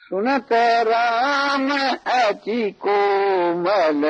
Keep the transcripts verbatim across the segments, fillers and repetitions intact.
सुनत राम अति कोमल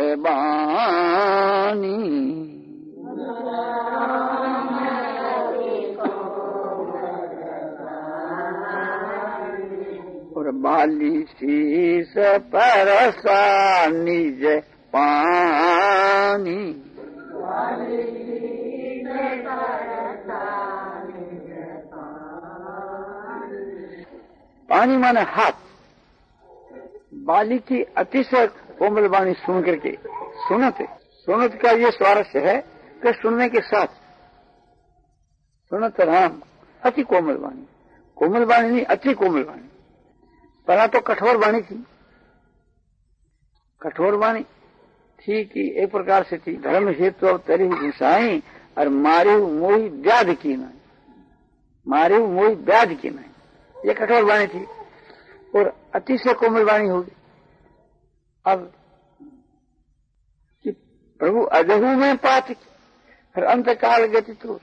बानी, और बाली शीस परसा निज पानी। पानी माने हाथ। बाली की अतिशय कोमल वाणी सुन करके, सुनत सुनत का ये स्वारस्य है कि सुनने के साथ, सुनत राम अति कोमल वाणी, कोमल वाणी नहीं अति कोमल वाणी। पहला तो कठोर वाणी थी, कठोर वाणी थी कि एक प्रकार से थी, धर्म हेतु अवतरी घुसाई और मारे मोही व्याध की नहीं, मारे मोही व्याध की नहीं, ये कठोर वाणी थी। और अतिशय कोमल वाणी होगी। अब कि प्रभु अजहू में पात फिर अंतकाल गति तो,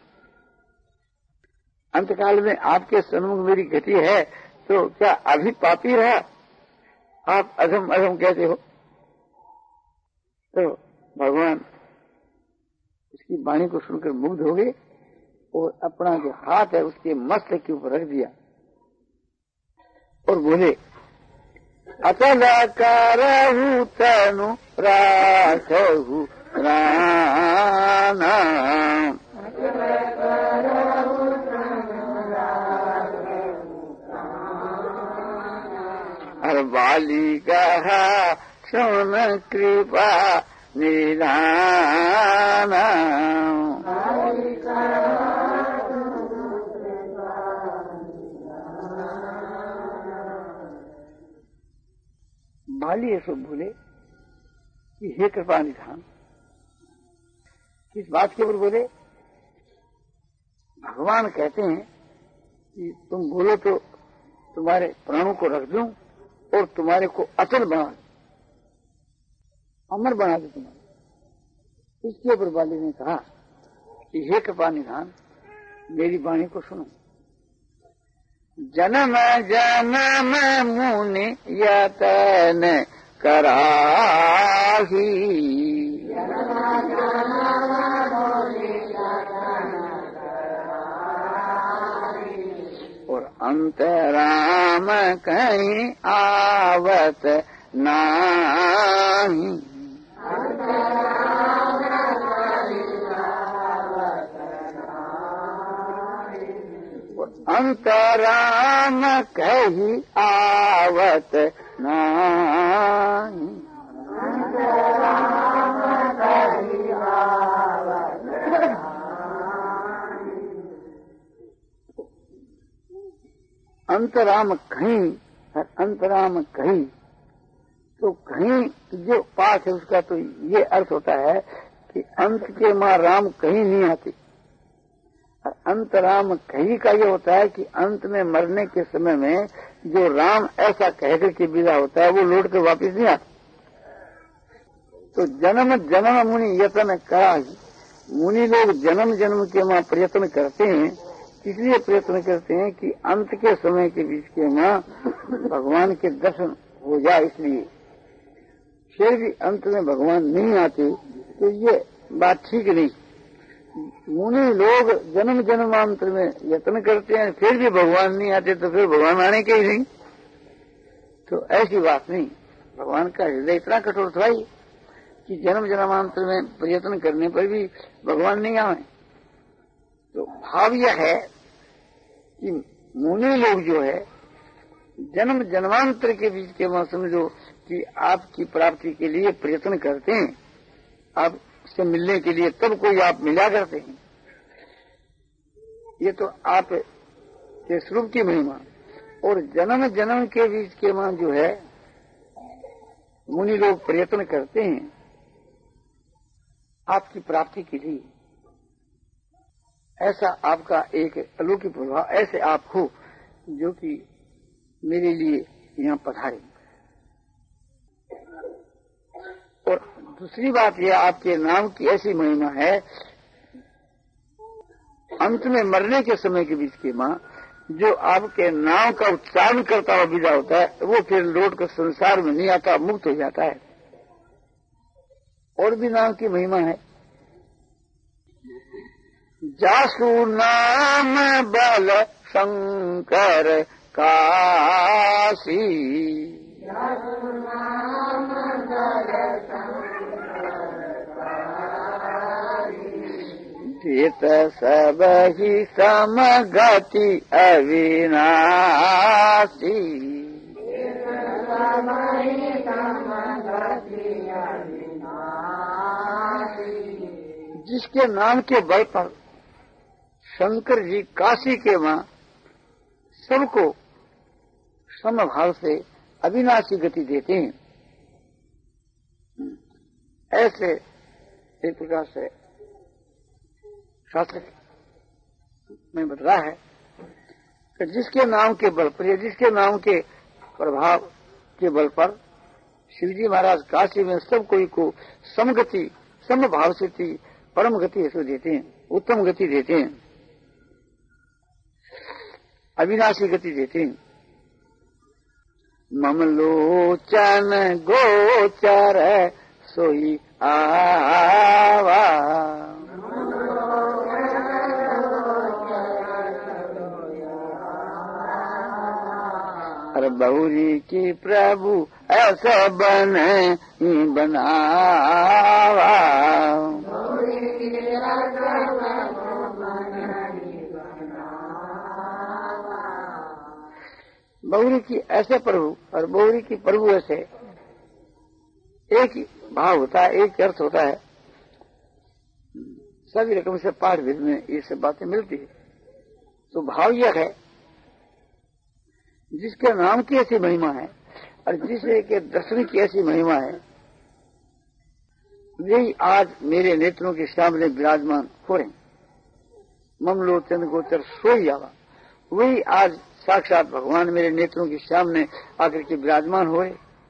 अंतकाल में आपके सन्मुख मेरी गति है तो क्या अभी पापी रहा, आप अधम अधम कहते हो? तो भगवान उसकी वाणी को सुनकर मुग्ध हो गए और अपना जो हाथ है उसके मस्तक के ऊपर रख दिया और बोले, अतल करहु तनु राखहु प्राणा, हर बाली कहा सुन कृपा निधाना। बाली ऐसो बोले कि हे कृपा निधान। किस बात के ऊपर बोले? भगवान कहते हैं कि तुम बोलो तो तुम्हारे प्राणों को रख दूं और तुम्हारे को अचल बना दूं, अमर बना दूं तुम्हारे। इसके ऊपर बाली ने कहा कि हे कृपा निधान, मेरी वाणी को सुनो। जन्म जन्म मुनि यतन कराही, और अंतराम कहीं आवत नाही, अंतराम कही आवत नाही। अंतराम कहीं, अंतराम कहीं, तो कहीं जो पाठ है उसका तो ये अर्थ होता है कि अंत के मां राम कहीं नहीं आती। अंतराम कहीं का ये होता है कि अंत में मरने के समय में जो राम ऐसा कहकर के विदा होता है वो लौट कर वापिस नहीं आता। तो जन्म जन्म मुनि यतन करा, मुनि लोग जन्म जन्म के मां प्रयत्न करते हैं, इसलिए प्रयत्न करते हैं कि अंत के समय के बीच के मां भगवान के दर्शन हो जाए। इसलिए फिर भी अंत में भगवान नहीं आते तो ये बात ठीक नहीं। मुनि लोग जन्म जन्मांतर में यत्न करते हैं फिर भी भगवान नहीं आते तो फिर भगवान आने के ही नहीं। तो ऐसी बात नहीं, भगवान का हृदय इतना कठोर था ही कि जन्म जन्मांतर में प्रयत्न करने पर भी भगवान नहीं आए। तो भाव यह है कि मुनि लोग जो है जन्म जन्मांतर के बीच के मां समझो कि आपकी प्राप्ति के लिए प्रयत्न करते हैं, आप से मिलने के लिए तब कोई आप मिला करते हैं। ये तो आप के स्वरूप की महिमा। और जन्म जन्म के बीच के मां जो है मुनि लोग प्रयत्न करते हैं आपकी प्राप्ति के लिए। ऐसा आपका एक अलौकिक प्रभाव, ऐसे आप हो जो कि मेरे लिए यहाँ पधारे। और दूसरी बात यह आपके नाम की ऐसी महिमा है, अंत में मरने के समय के बीच की मां जो आपके नाम का उच्चारण करता हुआ विदा होता है वो फिर लौट कर संसार में नहीं आता, मुक्त हो जाता है। और भी नाम की महिमा है। जासु नाम बल शंकर काशी, जासु नाम बल चित सब ही समगति अविनाशी, जिसके नाम के बल पर शंकर जी काशी के वहां सबको समभाव से अविनाशी गति देते हैं। ऐसे एक प्रकार से शास्त्र में बतला है कि जिसके नाम के बल पर या जिसके नाम के प्रभाव के बल पर शिवजी महाराज काशी में सब कोई को समगति, समभाव से परम गति ऐसे देते हैं, उत्तम गति देते हैं, अविनाशी गति देते हैं। ममलोचन गोचर सोई आवा, अरे बहुरी की प्रभु ऐसा बने बनावा, बहुरी की ऐसे प्रभु और बहुरी की प्रभु ऐसे एक ही भाव होता है, एक अर्थ होता है। सभी रकम से पाठ भेद में ये सब बातें मिलती है। तो भाव यह है जिसके नाम की ऐसी महिमा है और जिसे के दर्शन की ऐसी महिमा है, वही आज मेरे नेत्रों के सामने विराजमान हो रहे। ममलोचन गोचर सोई आवा, वही आज साक्षात भगवान मेरे नेत्रों के सामने आकर के विराजमान हो रहे।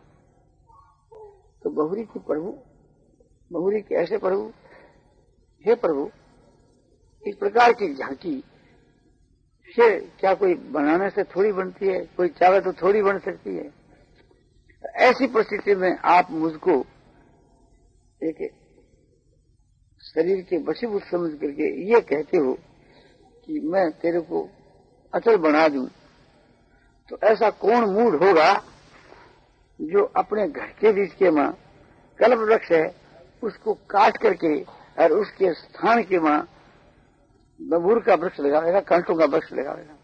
तो बहुरी की प्रभु, बहुरी के ऐसे प्रभु, हे प्रभु, इस प्रकार की झांकी से क्या कोई बनाने से थोड़ी बनती है, कोई चाहे तो थोड़ी बन सकती है। ऐसी परिस्थिति में आप मुझको एक शरीर के वशीभूत समझ करके ये कहते हो कि मैं तेरे को अचल बना दूं, तो ऐसा कौन मूड होगा जो अपने घर के बीच के मां कल्प वृक्ष है उसको काट करके और उसके स्थान के मां बबूर का वृक्ष लगाएगा, कंटों का वृक्ष लगाएगा।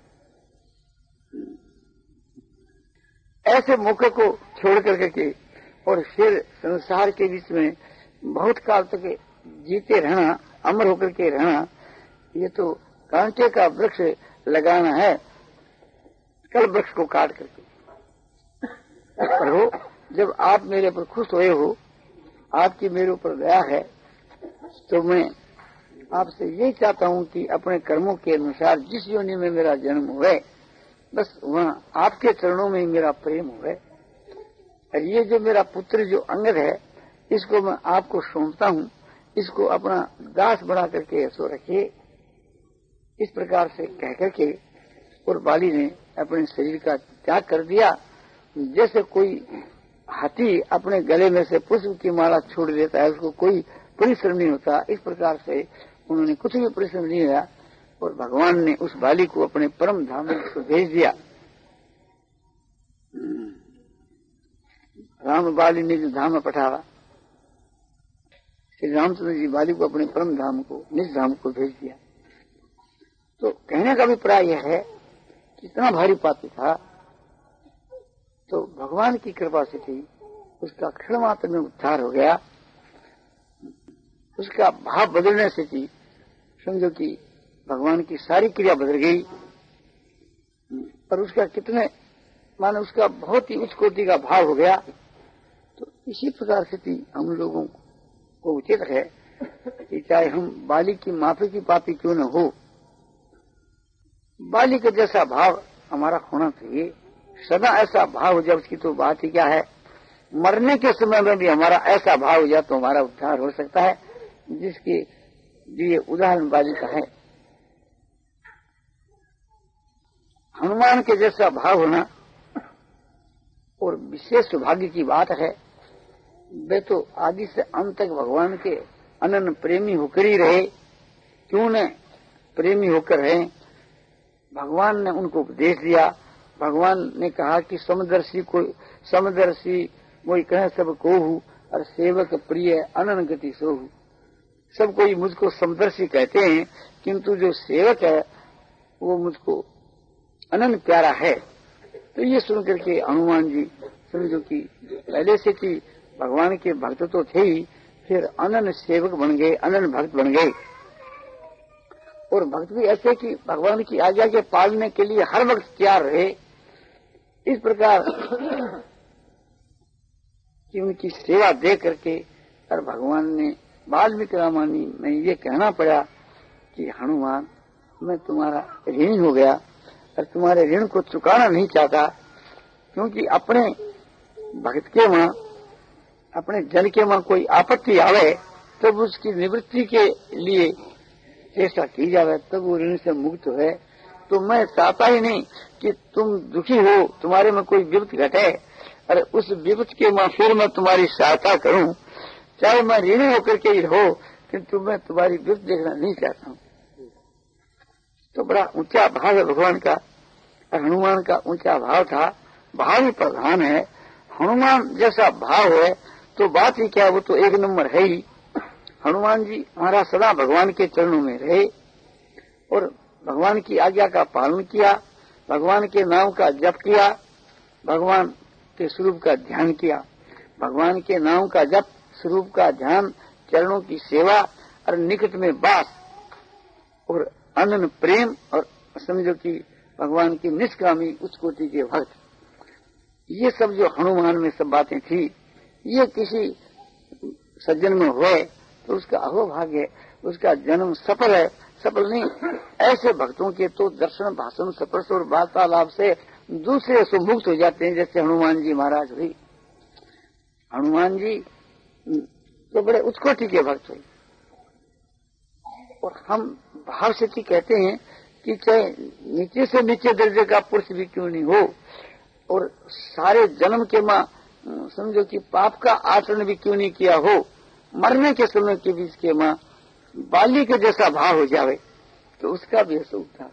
ऐसे मौके को छोड़ करके के और फिर संसार के बीच में बहुत काल तक जीते रहना, अमर होकर के रहना, ये तो कांटे का वृक्ष लगाना है कल वृक्ष को काट करके। प्रभु, जब आप मेरे पर खुश हुए हो, आपकी मेरे ऊपर दया है, तो मैं आपसे यही चाहता हूं कि अपने कर्मों के अनुसार जिस योनि में मेरा जन्म हुए, बस वहां आपके चरणों में ही मेरा प्रेम हुए। और ये जो मेरा पुत्र जो अंगद है, इसको मैं आपको सौंपता हूं, इसको अपना दास बना करके ऐसो रखिए। इस प्रकार से कह करके और बाली ने अपने शरीर का त्याग कर दिया। जैसे कोई हाथी अपने गले में से पुष्प की माला छोड़ देता है, उसको कोई परिश्रम नहीं होता, इस प्रकार से उन्होंने कुछ भी परिश्रम नहीं किया और भगवान ने उस बाली को अपने परम धाम में उसको भेज दिया। राम बाली ने जो धाम में पठावा, श्री रामचंद्र जी बाली को अपने परम धाम को, निज धाम को भेज दिया। तो कहने का अभिप्राय यह है कि इतना भारी पापी था, तो भगवान की कृपा से थी, उसका क्षण मात्र में उद्धार हो गया। उसका भाव बदलने से थी, समझो कि भगवान की सारी क्रिया बदल गई। पर उसका कितने मानो उसका बहुत ही उच्च कोटि का भाव हो गया। तो इसी प्रकार से थी हम लोगों को उचित है कि चाहे हम बाली की माफी की पापी क्यों न हो, बाली का जैसा भाव हमारा होना चाहिए। सदा ऐसा भाव हो जाए, उसकी तो बात ही क्या है। मरने के समय में भी हमारा ऐसा भाव हो जाए तो हमारा उद्धार हो सकता है, जिसके लिए उदाहरण बाली का है। हनुमान के जैसा भाव होना और विशेष सौभाग्य की बात है। वे तो आदि से अंत तक भगवान के अनन्य प्रेमी होकर ही रहे। क्यों न प्रेमी होकर रहे? भगवान ने उनको उपदेश दिया। भगवान ने कहा कि समदर्शी को समदर्शी वही कहे सब कोहू और सेवक प्रिय अनन गति सोहू। सब कोई मुझको समदर्शी कहते हैं, किंतु जो सेवक है वो मुझको अनन प्यारा है। तो ये सुनकर के हनुमान जी समझो कि पहले से कि भगवान के भक्त तो थे ही, फिर अनन सेवक बन गए, अनन भक्त बन गए। और भक्त भी ऐसे कि भगवान की आज्ञा के पालने के लिए हर वक्त तैयार रहे। इस प्रकार कि उनकी सेवा दे करके और भगवान ने वाल्मीकि रामायणी में ये कहना पड़ा कि हनुमान मैं तुम्हारा ऋणी हो गया और तुम्हारे ऋण को चुकाना नहीं चाहता, क्योंकि अपने भक्त के वहां अपने जन के वहां कोई आपत्ति आवे तब उसकी निवृत्ति के लिए चेष्टा की जावे, तब वो ऋण से मुक्त है। तो मैं चाहता ही नहीं कि तुम दुखी हो, तुम्हारे में कोई विपत्ति घटे और उस विपत्ति के वहां फिर मैं तुम्हारी सहायता करूं, चाहे मैं ऋणी होकर के ही रहो, किंतु मैं तुम्हारी विपत्ति देखना नहीं चाहता हूं। तो बड़ा ऊंचा भाव है भगवान का, हनुमान का ऊंचा भाव था। भाव ही प्रधान है। हनुमान जैसा भाव है तो बात ही क्या, वो तो एक नंबर है ही। हनुमान जी हमारा सदा भगवान के चरणों में रहे और भगवान की आज्ञा का पालन किया, भगवान के नाम का जप किया, भगवान के स्वरूप का ध्यान किया। भगवान के नाम का जप, स्वरूप का ध्यान, चरणों की सेवा और निकट में वास और अनन्य प्रेम और समझो कि भगवान की निष्कामी उच्च कोटि के भक्त, ये सब जो हनुमान में सब बातें थी, ये किसी सज्जन में हुए तो उसका अहोभाग्य, उसका जन्म सफल है। सफल नहीं, ऐसे भक्तों के तो दर्शन भाषण स्पर्श और वार्तालाप से दूसरे से मुक्त हो जाते हैं, जैसे हनुमान जी महाराज हुई। हनुमान जी तो बड़े उच्च कोटि के भक्त हुए। और हम भाव से ही कहते हैं कि चाहे नीचे से नीचे दर्जे का पुरुष भी क्यों नहीं हो और सारे जन्म के मां समझो कि पाप का आचरण भी क्यों नहीं किया हो, मरने के समय के बीच के मां बाली के जैसा भाव हो जावे तो उसका भी ऐसा उद्धार।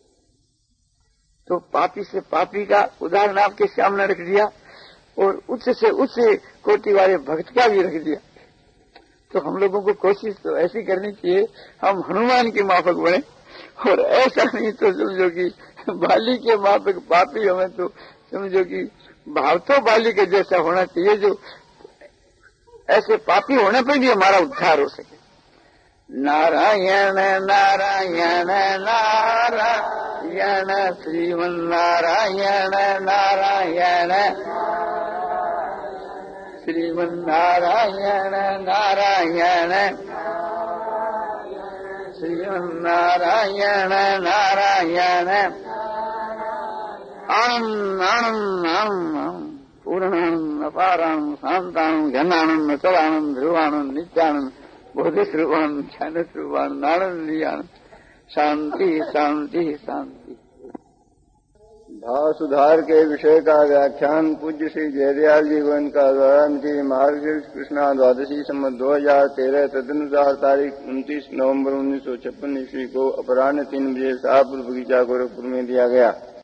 तो पापी से पापी का उदाहरण आपके सामने रख दिया और उच्च से उच्च कोटि वाले भक्त का भी रख दिया। तो हम लोगों को कोशिश तो ऐसी करनी चाहिए हम हनुमान के माफक बने, और ऐसा नहीं तो समझो कि बाली के माफक पापी हमें, तो समझो कि भाव तो बाली के जैसा होना चाहिए, जो ऐसे पापी होने पर भी हमारा उद्धार हो सके। नारायण नारायण नारायण श्रीमन नारायण नारायण श्रीमन नारायण नारायण श्रीमन नारायण नारायण आनंद आनंद आनंद पूर्णानंद अपारानंद शांतानंद घनानंद सदानंद ध्रुवानंद नित्यानंद बोधि स्वरूपानंद ज्ञान स्वरूपानंद आनंद आनंद शांति शांति शांति। भाव सुधार के विषय का व्याख्यान पूज्य श्री जयदयाल जी गोविंद का द्वारा मिति मार्गशीर्ष कृष्णा द्वादशी संवत दो हजार तेरह तदनुसार तारीख उनतीस नवंबर उन्नीस सौ छप्पन ईस्वी को अपराह्न तीन बजे शाहपुर बगीचा गोरखपुर में दिया गया।